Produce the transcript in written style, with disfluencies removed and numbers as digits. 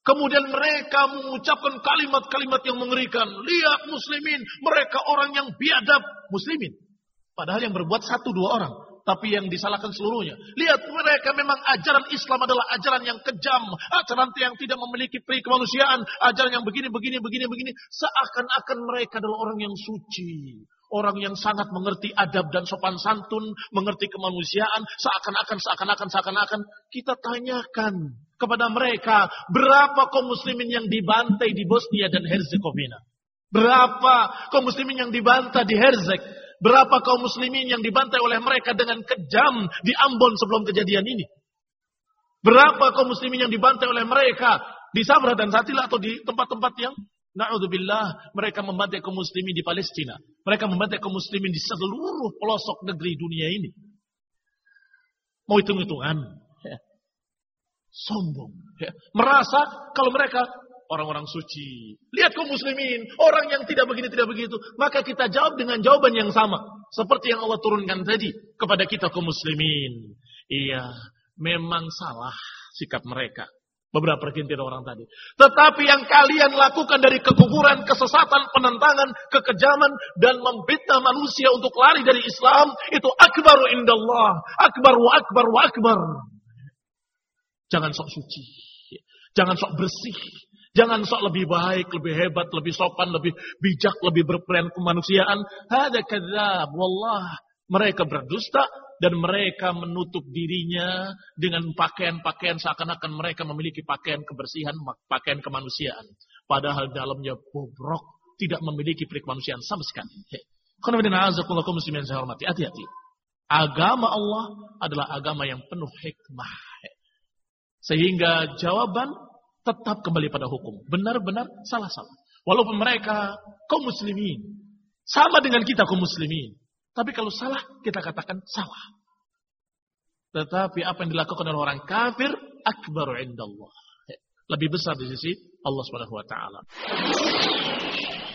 Kemudian mereka mengucapkan kalimat-kalimat yang mengerikan. Lihat muslimin, mereka orang yang biadab. Muslimin. Padahal yang berbuat 1-2 orang. Tapi yang disalahkan seluruhnya. Lihat mereka memang ajaran Islam adalah ajaran yang kejam. Ajaran yang tidak memiliki peri kemanusiaan. Ajaran yang begini. Seakan-akan mereka adalah orang yang suci. Orang yang sangat mengerti adab dan sopan santun. Mengerti kemanusiaan. Seakan-akan. Kita tanyakan kepada mereka. Berapa kaum muslimin yang dibantai di Bosnia dan Herzegovina? Berapa kaum muslimin yang dibantai di Herzeg? Berapa kaum muslimin yang dibantai oleh mereka dengan kejam di Ambon sebelum kejadian ini? Berapa kaum muslimin yang dibantai oleh mereka di Sabra dan Satila atau di tempat-tempat yang na'udzubillah mereka membantai kaum muslimin di Palestina. Mereka membantai kaum muslimin di seluruh pelosok negeri dunia ini. Mau hitung-hitungan. Sombong. Merasa kalau mereka orang-orang suci. Lihat kaum muslimin. Orang yang tidak begini, tidak begitu. Maka kita jawab dengan jawaban yang sama. Seperti yang Allah turunkan tadi. Kepada kita kaum muslimin. Iya. Memang salah sikap mereka. Beberapa pergintian orang tadi. Tetapi yang kalian lakukan dari kekufuran, kesesatan, penentangan, kekejaman. Dan memfitnah manusia untuk lari dari Islam. Itu akbaru indallah. Akbar wa akbar wa akbar. Jangan sok suci. Jangan sok bersih. Jangan sok lebih baik, lebih hebat, lebih sopan, lebih bijak, lebih berperan kemanusiaan. Hada kadzab. Wallah. Mereka berdusta dan mereka menutup dirinya dengan pakaian-pakaian seakan-akan mereka memiliki pakaian kebersihan, pakaian kemanusiaan. Padahal dalamnya bobrok, tidak memiliki peri kemanusiaan sama sekali. Muslimin saya hormati. Hati-hati. Agama Allah adalah agama yang penuh hikmah. Sehingga jawaban tetap kembali pada hukum. Benar-benar salah-salah. Walaupun mereka kaum muslimin. Sama dengan kita kaum muslimin. Tapi kalau salah, kita katakan salah. Tetapi apa yang dilakukan oleh orang kafir, akbaru indallah. Lebih besar di sisi Allah Subhanahu wa ta'ala.